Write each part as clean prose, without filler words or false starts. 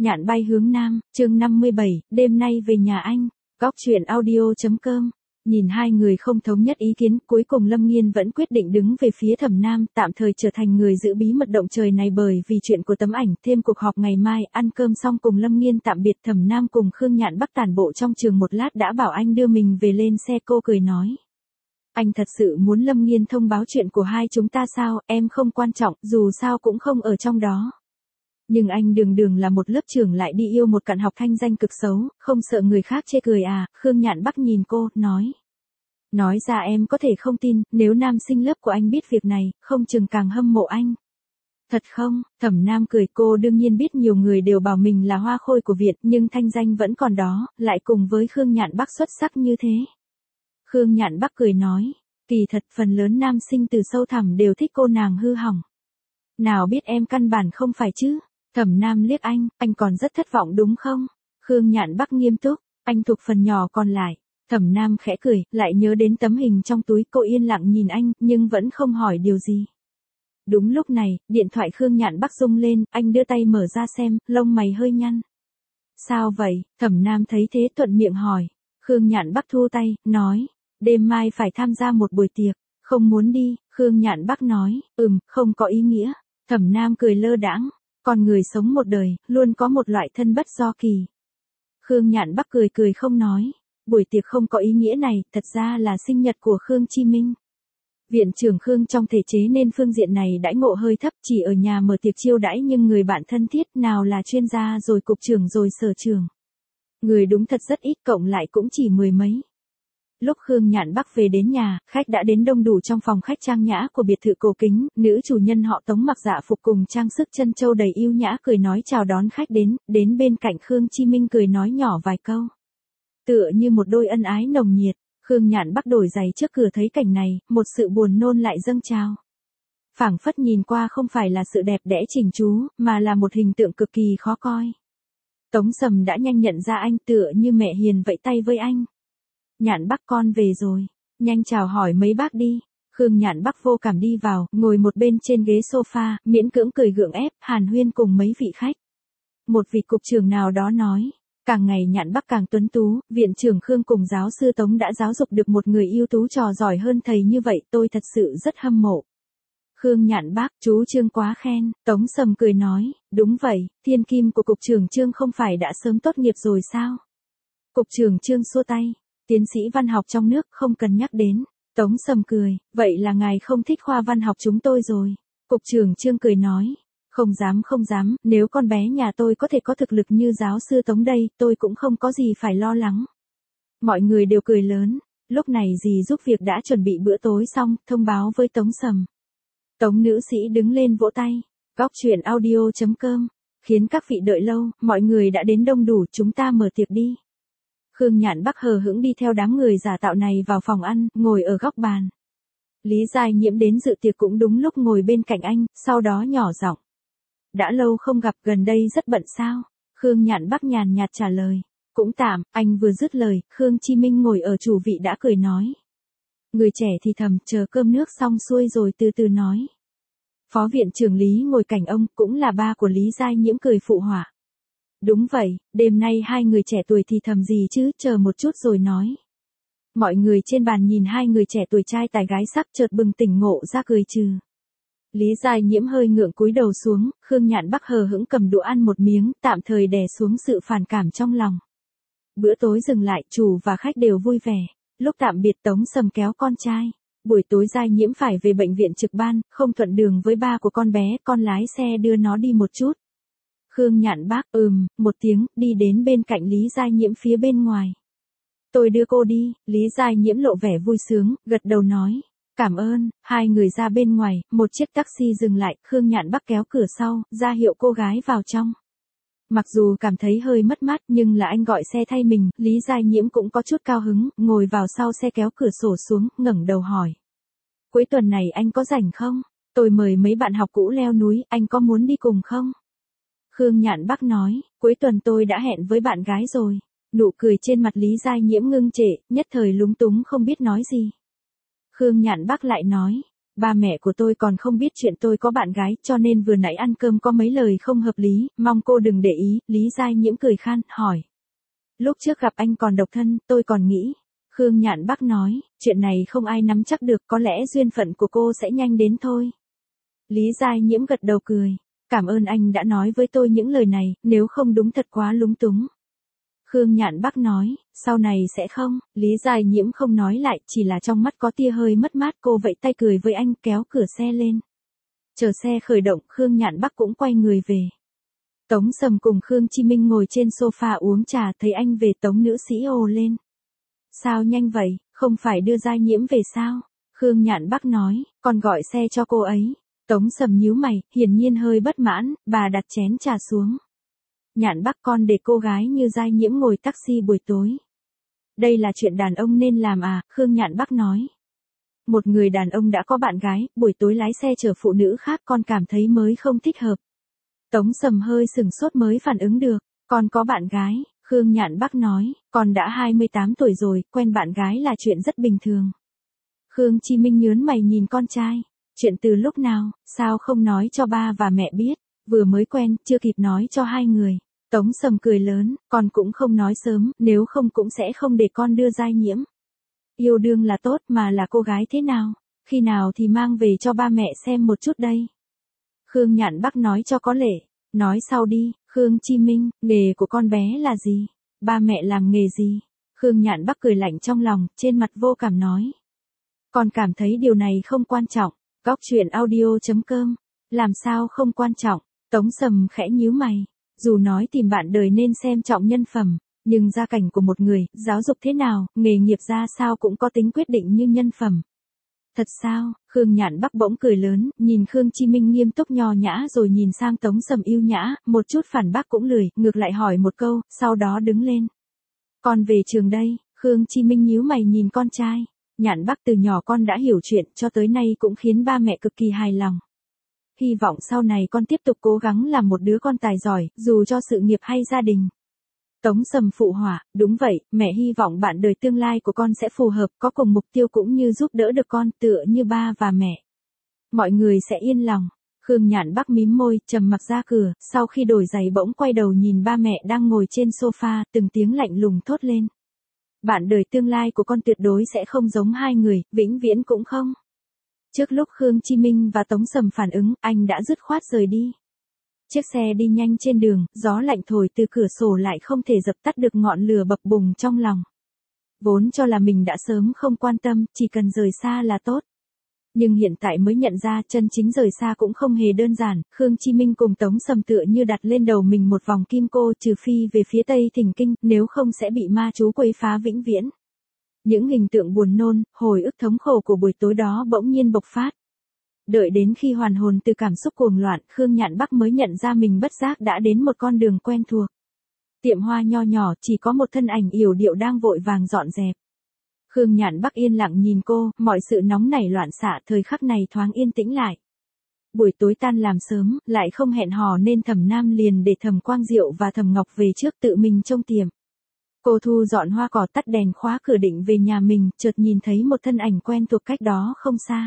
Nhạn bay hướng nam, chương 57, đêm nay về nhà anh. Góc truyện audio.com. Nhìn hai người không thống nhất ý kiến, cuối cùng Lâm Nghiên vẫn quyết định đứng về phía Thẩm Nam, tạm thời trở thành người giữ bí mật động trời này bởi vì chuyện của tấm ảnh. Thêm cuộc họp ngày mai, ăn cơm xong cùng Lâm Nghiên tạm biệt, Thẩm Nam cùng Khương Nhạn Bắc tản bộ trong trường một lát đã bảo anh đưa mình về lên xe. Cô cười nói: anh thật sự muốn Lâm Nghiên thông báo chuyện của hai chúng ta sao? Em không quan trọng, dù sao cũng không ở trong đó. Nhưng anh đường là một lớp trưởng lại đi yêu một cặn học thanh danh cực xấu, không sợ người khác chê cười à? Khương Nhạn Bắc nhìn cô, nói ra em có thể không tin, nếu nam sinh lớp của anh biết việc này, không chừng càng hâm mộ anh. Thật không? Thẩm Nam cười, cô đương nhiên biết nhiều người đều bảo mình là hoa khôi của Việt, nhưng thanh danh vẫn còn đó, lại cùng với Khương Nhạn Bắc xuất sắc như thế. Khương Nhạn Bắc cười nói, kỳ thật phần lớn nam sinh từ sâu thẳm đều thích cô nàng hư hỏng. Nào biết em căn bản không phải chứ? Thẩm Nam liếc anh còn rất thất vọng đúng không? Khương Nhạn Bắc nghiêm túc, anh thuộc phần nhỏ còn lại. Thẩm Nam khẽ cười, lại nhớ đến tấm hình trong túi, cô yên lặng nhìn anh, nhưng vẫn không hỏi điều gì. Đúng lúc này, điện thoại Khương Nhạn Bắc rung lên, anh đưa tay mở ra xem, lông mày hơi nhăn. Sao vậy? Thẩm Nam thấy thế thuận miệng hỏi. Khương Nhạn Bắc thu tay, nói, đêm mai phải tham gia một buổi tiệc, không muốn đi. Khương Nhạn Bắc nói, không có ý nghĩa. Thẩm Nam cười lơ đãng. Con người sống một đời, luôn có một loại thân bất do kỳ. Khương Nhạn Bắc cười không nói. Buổi tiệc không có ý nghĩa này, thật ra là sinh nhật của Khương Chi Minh. Viện trưởng Khương trong thể chế nên phương diện này đãi ngộ hơi thấp, chỉ ở nhà mở tiệc chiêu đãi nhưng người bạn thân thiết, nào là chuyên gia rồi cục trưởng rồi sở trưởng. Người đúng thật rất ít, cộng lại cũng chỉ mười mấy. Lúc Khương Nhạn Bắc về đến nhà, khách đã đến đông đủ trong phòng khách trang nhã của biệt thự cổ kính, nữ chủ nhân họ Tống mặc dạ phục cùng trang sức chân châu đầy yêu nhã cười nói chào đón khách đến bên cạnh Khương Chi Minh cười nói nhỏ vài câu. Tựa như một đôi ân ái nồng nhiệt, Khương Nhạn Bắc đổi giày trước cửa thấy cảnh này, một sự buồn nôn lại dâng trào. Phảng phất nhìn qua không phải là sự đẹp đẽ chỉnh chú, mà là một hình tượng cực kỳ khó coi. Tống Sầm đã nhanh nhận ra anh, tựa như mẹ hiền vẫy tay với anh. Nhạn Bắc con về rồi, nhanh chào hỏi mấy bác đi. Khương Nhạn Bắc vô cảm đi vào, ngồi một bên trên ghế sofa, miễn cưỡng cười gượng ép, hàn huyên cùng mấy vị khách. Một vị cục trưởng nào đó nói, càng ngày Nhạn Bắc càng tuấn tú, viện trưởng Khương cùng giáo sư Tống đã giáo dục được một người ưu tú trò giỏi hơn thầy như vậy, tôi thật sự rất hâm mộ. Khương Nhạn Bắc, chú Trương quá khen. Tống Sầm cười nói, đúng vậy, thiên kim của cục trưởng Trương không phải đã sớm tốt nghiệp rồi sao? Cục trưởng Trương xua tay, tiến sĩ văn học trong nước không cần nhắc đến. Tống Sầm cười, vậy là ngài không thích khoa văn học chúng tôi rồi. Cục trưởng Trương cười nói, không dám, nếu con bé nhà tôi có thể có thực lực như giáo sư Tống đây, tôi cũng không có gì phải lo lắng. Mọi người đều cười lớn, lúc này dì giúp việc đã chuẩn bị bữa tối xong, thông báo với Tống Sầm. Tống nữ sĩ đứng lên vỗ tay, góc truyện audio.com, khiến các vị đợi lâu, mọi người đã đến đông đủ, chúng ta mở tiệc đi. Khương Nhạn Bắc hờ hững đi theo đám người giả tạo này vào phòng ăn, ngồi ở góc bàn. Lý Giai Nhiễm đến dự tiệc cũng đúng lúc ngồi bên cạnh anh, sau đó nhỏ giọng. Đã lâu không gặp, gần đây rất bận sao? Khương Nhạn Bắc nhàn nhạt trả lời. Cũng tạm, anh vừa dứt lời, Khương Chi Minh ngồi ở chủ vị đã cười nói. Người trẻ thì thầm, chờ cơm nước xong xuôi rồi từ từ nói. Phó viện trưởng Lý ngồi cạnh ông, cũng là ba của Lý Giai Nhiễm cười phụ họa. Đúng vậy, đêm nay hai người trẻ tuổi thì thầm gì chứ, chờ một chút rồi nói. Mọi người trên bàn nhìn hai người trẻ tuổi trai tài gái sắc chợt bừng tỉnh ngộ ra cười trừ. Lý Giai Nhiễm hơi ngượng cúi đầu xuống, Khương Nhạn Bắc hờ hững cầm đũa ăn một miếng, tạm thời đè xuống sự phản cảm trong lòng. Bữa tối dừng lại, chủ và khách đều vui vẻ. Lúc tạm biệt Tống Sầm kéo con trai. Buổi tối Giai Nhiễm phải về bệnh viện trực ban, không thuận đường với ba của con bé, con lái xe đưa nó đi một chút. Khương Nhạn Bắc, một tiếng, đi đến bên cạnh Lý Giai Nhiễm phía bên ngoài. Tôi đưa cô đi. Lý Giai Nhiễm lộ vẻ vui sướng, gật đầu nói. Cảm ơn. Hai người ra bên ngoài, một chiếc taxi dừng lại, Khương Nhạn Bắc kéo cửa sau, ra hiệu cô gái vào trong. Mặc dù cảm thấy hơi mất mát, nhưng là anh gọi xe thay mình, Lý Giai Nhiễm cũng có chút cao hứng, ngồi vào sau xe kéo cửa sổ xuống, ngẩng đầu hỏi. Cuối tuần này anh có rảnh không? Tôi mời mấy bạn học cũ leo núi, anh có muốn đi cùng không? Khương Nhạn Bắc nói, cuối tuần tôi đã hẹn với bạn gái rồi. Nụ cười trên mặt Lý Giai Nhiễm ngưng trệ, nhất thời lúng túng không biết nói gì. Khương Nhạn Bắc lại nói, Ba mẹ của tôi còn không biết chuyện tôi có bạn gái, cho nên vừa nãy ăn cơm có mấy lời không hợp lý, mong cô đừng để ý. Lý Giai Nhiễm cười khan, hỏi. Lúc trước gặp anh còn độc thân, tôi còn nghĩ. Khương Nhạn Bắc nói, chuyện này không ai nắm chắc được, có lẽ duyên phận của cô sẽ nhanh đến thôi. Lý Giai Nhiễm gật đầu cười. Cảm ơn anh đã nói với tôi những lời này, nếu không đúng thật quá lúng túng. Khương Nhạn Bắc nói, sau này sẽ không. Lý Giai Nhiễm không nói lại, chỉ là trong mắt có tia hơi mất mát. Cô vẫy tay cười với anh, kéo cửa xe lên. Chờ xe khởi động, Khương Nhạn Bắc cũng quay người về. Tống Sầm cùng Khương Chi Minh ngồi trên sofa uống trà, thấy anh về Tống nữ sĩ ồ lên. Sao nhanh vậy, không phải đưa Giai Nhiễm về sao? Khương Nhạn Bắc nói, con gọi xe cho cô ấy. Tống Sầm nhíu mày, hiển nhiên hơi bất mãn, bà đặt chén trà xuống. Nhạn Bắc, con để cô gái như Giai Nhiễm ngồi taxi buổi tối. Đây là chuyện đàn ông nên làm à, Khương Nhạn Bắc nói. Một người đàn ông đã có bạn gái, buổi tối lái xe chở phụ nữ khác, con cảm thấy mới không thích hợp. Tống Sầm hơi sừng sốt mới phản ứng được, con có bạn gái, Khương Nhạn Bắc nói, con đã 28 tuổi rồi, quen bạn gái là chuyện rất bình thường. Khương Chi Minh nhớn mày nhìn con trai, chuyện từ lúc nào, sao không nói cho ba và mẹ biết, vừa mới quen, chưa kịp nói cho hai người. Tống Sầm cười lớn, con cũng không nói sớm, nếu không cũng sẽ không để con đưa Giai Nhiễm. Yêu đương là tốt mà là cô gái thế nào, khi nào thì mang về cho ba mẹ xem một chút đây. Khương Nhạn Bắc nói cho có lệ, nói sau đi. Khương Chi Minh, nghề của con bé là gì? Ba mẹ làm nghề gì? Khương Nhạn Bắc cười lạnh trong lòng, trên mặt vô cảm nói. Con cảm thấy điều này không quan trọng. Góc truyện audio.com. Làm sao không quan trọng? Tống Sầm khẽ nhíu mày. Dù nói tìm bạn đời nên xem trọng nhân phẩm, nhưng gia cảnh của một người, giáo dục thế nào, nghề nghiệp ra sao cũng có tính quyết định như nhân phẩm. Thật sao? Khương Nhạn Bắc bỗng cười lớn, nhìn Khương Chi Minh nghiêm túc nho nhã rồi nhìn sang Tống Sầm yêu nhã, một chút phản bác cũng lười, ngược lại hỏi một câu, sau đó đứng lên. Con về trường đây. Khương Chi Minh nhíu mày nhìn con trai. Nhạn Bắc, từ nhỏ con đã hiểu chuyện, cho tới nay cũng khiến ba mẹ cực kỳ hài lòng. Hy vọng sau này con tiếp tục cố gắng làm một đứa con tài giỏi, dù cho sự nghiệp hay gia đình. Tống Sầm phụ họa, đúng vậy, mẹ hy vọng bạn đời tương lai của con sẽ phù hợp, có cùng mục tiêu cũng như giúp đỡ được con, tựa như ba và mẹ. Mọi người sẽ yên lòng. Khương Nhạn Bắc mím môi, trầm mặc ra cửa, sau khi đổi giày bỗng quay đầu nhìn ba mẹ đang ngồi trên sofa, từng tiếng lạnh lùng thốt lên. Bạn đời tương lai của con tuyệt đối sẽ không giống hai người, vĩnh viễn cũng không. Trước lúc Khương Chi Minh và Tống Sầm phản ứng, anh đã dứt khoát rời đi. Chiếc xe đi nhanh trên đường, gió lạnh thổi từ cửa sổ lại không thể dập tắt được ngọn lửa bập bùng trong lòng. Vốn cho là mình đã sớm không quan tâm, chỉ cần rời xa là tốt. Nhưng hiện tại mới nhận ra chân chính rời xa cũng không hề đơn giản, Khương Chi Minh cùng Tống Sầm tựa như đặt lên đầu mình một vòng kim cô, trừ phi về phía Tây Thỉnh Kinh, nếu không sẽ bị ma chú quấy phá vĩnh viễn. Những hình tượng buồn nôn, hồi ức thống khổ của buổi tối đó bỗng nhiên bộc phát. Đợi đến khi hoàn hồn từ cảm xúc cuồng loạn, Khương Nhạn Bắc mới nhận ra mình bất giác đã đến một con đường quen thuộc. Tiệm hoa nho nhỏ, chỉ có một thân ảnh yểu điệu đang vội vàng dọn dẹp. Khương Nhạn Bắc yên lặng nhìn cô, mọi sự nóng nảy loạn xạ thời khắc này thoáng yên tĩnh lại. Buổi tối tan làm sớm, lại không hẹn hò nên Thẩm Nam liền để Thẩm Quang Diệu và Thẩm Ngọc về trước tự mình trông tiệm. Cô thu dọn hoa cỏ, tắt đèn, khóa cửa định về nhà mình, chợt nhìn thấy một thân ảnh quen thuộc cách đó không xa.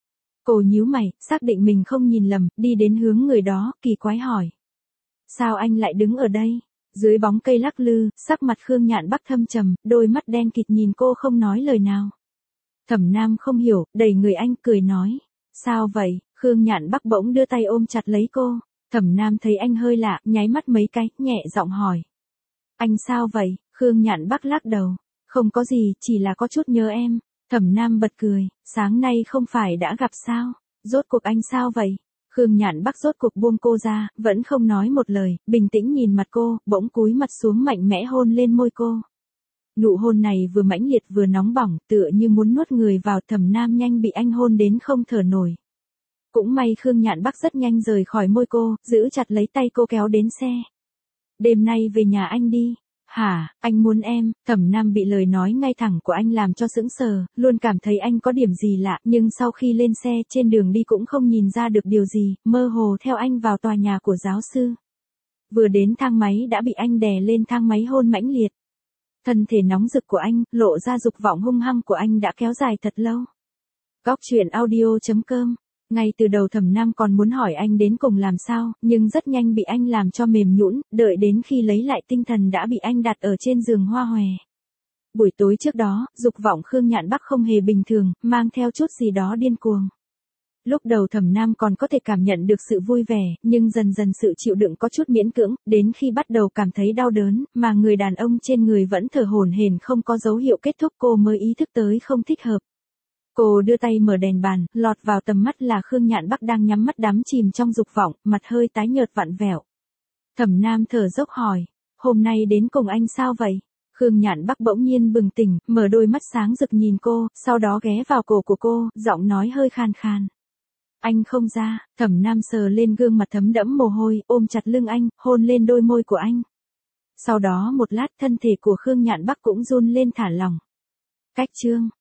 Cô nhíu mày, xác định mình không nhìn lầm, đi đến hướng người đó, kỳ quái hỏi. Sao anh lại đứng ở đây? Dưới bóng cây lắc lư, sắc mặt Khương Nhạn Bắc thâm trầm, đôi mắt đen kịt nhìn cô không nói lời nào. Thẩm Nam không hiểu, đẩy người anh, cười nói. Sao vậy? Khương Nhạn Bắc bỗng đưa tay ôm chặt lấy cô. Thẩm Nam thấy anh hơi lạ, nháy mắt mấy cái, nhẹ giọng hỏi. Anh sao vậy? Khương Nhạn Bắc lắc đầu. Không có gì, chỉ là có chút nhớ em. Thẩm Nam bật cười, sáng nay không phải đã gặp sao? Rốt cuộc anh sao vậy? Khương Nhạn Bắc rốt cuộc buông cô ra, vẫn không nói một lời, bình tĩnh nhìn mặt cô, bỗng cúi mặt xuống mạnh mẽ hôn lên môi cô. Nụ hôn này vừa mãnh liệt vừa nóng bỏng, tựa như muốn nuốt người vào. Thẩm Nam nhanh bị anh hôn đến không thở nổi. Cũng may Khương Nhạn Bắc rất nhanh rời khỏi môi cô, giữ chặt lấy tay cô kéo đến xe. Đêm nay về nhà anh đi. Hả, anh muốn em? Thẩm Nam bị lời nói ngay thẳng của anh làm cho sững sờ, luôn cảm thấy anh có điểm gì lạ, nhưng sau khi lên xe trên đường đi cũng không nhìn ra được điều gì, mơ hồ theo anh vào tòa nhà của giáo sư. Vừa đến thang máy đã bị anh đè lên thang máy hôn mãnh liệt. Thân thể nóng rực của anh, lộ ra dục vọng hung hăng của anh đã kéo dài thật lâu. Góc chuyện audio.com. Ngay từ đầu Thẩm Nam còn muốn hỏi anh đến cùng làm sao, nhưng rất nhanh bị anh làm cho mềm nhũn, đợi đến khi lấy lại tinh thần đã bị anh đặt ở trên giường hoa hòe. Buổi tối trước đó, dục vọng Khương Nhạn Bắc không hề bình thường, mang theo chút gì đó điên cuồng. Lúc đầu Thẩm Nam còn có thể cảm nhận được sự vui vẻ, nhưng dần dần sự chịu đựng có chút miễn cưỡng, đến khi bắt đầu cảm thấy đau đớn, mà người đàn ông trên người vẫn thở hổn hển không có dấu hiệu kết thúc, cô mới ý thức tới không thích hợp. Cô đưa tay mở đèn bàn, lọt vào tầm mắt là Khương Nhạn Bắc đang nhắm mắt đắm chìm trong dục vọng, mặt hơi tái nhợt vặn vẹo. Thẩm Nam thở dốc hỏi, hôm nay đến cùng anh sao vậy? Khương Nhạn Bắc bỗng nhiên bừng tỉnh, mở đôi mắt sáng rực nhìn cô, sau đó ghé vào cổ của cô, giọng nói hơi khan khan. Anh không ra. Thẩm Nam sờ lên gương mặt thấm đẫm mồ hôi, ôm chặt lưng anh, hôn lên đôi môi của anh. Sau đó một lát thân thể của Khương Nhạn Bắc cũng run lên thả lỏng. Cách chương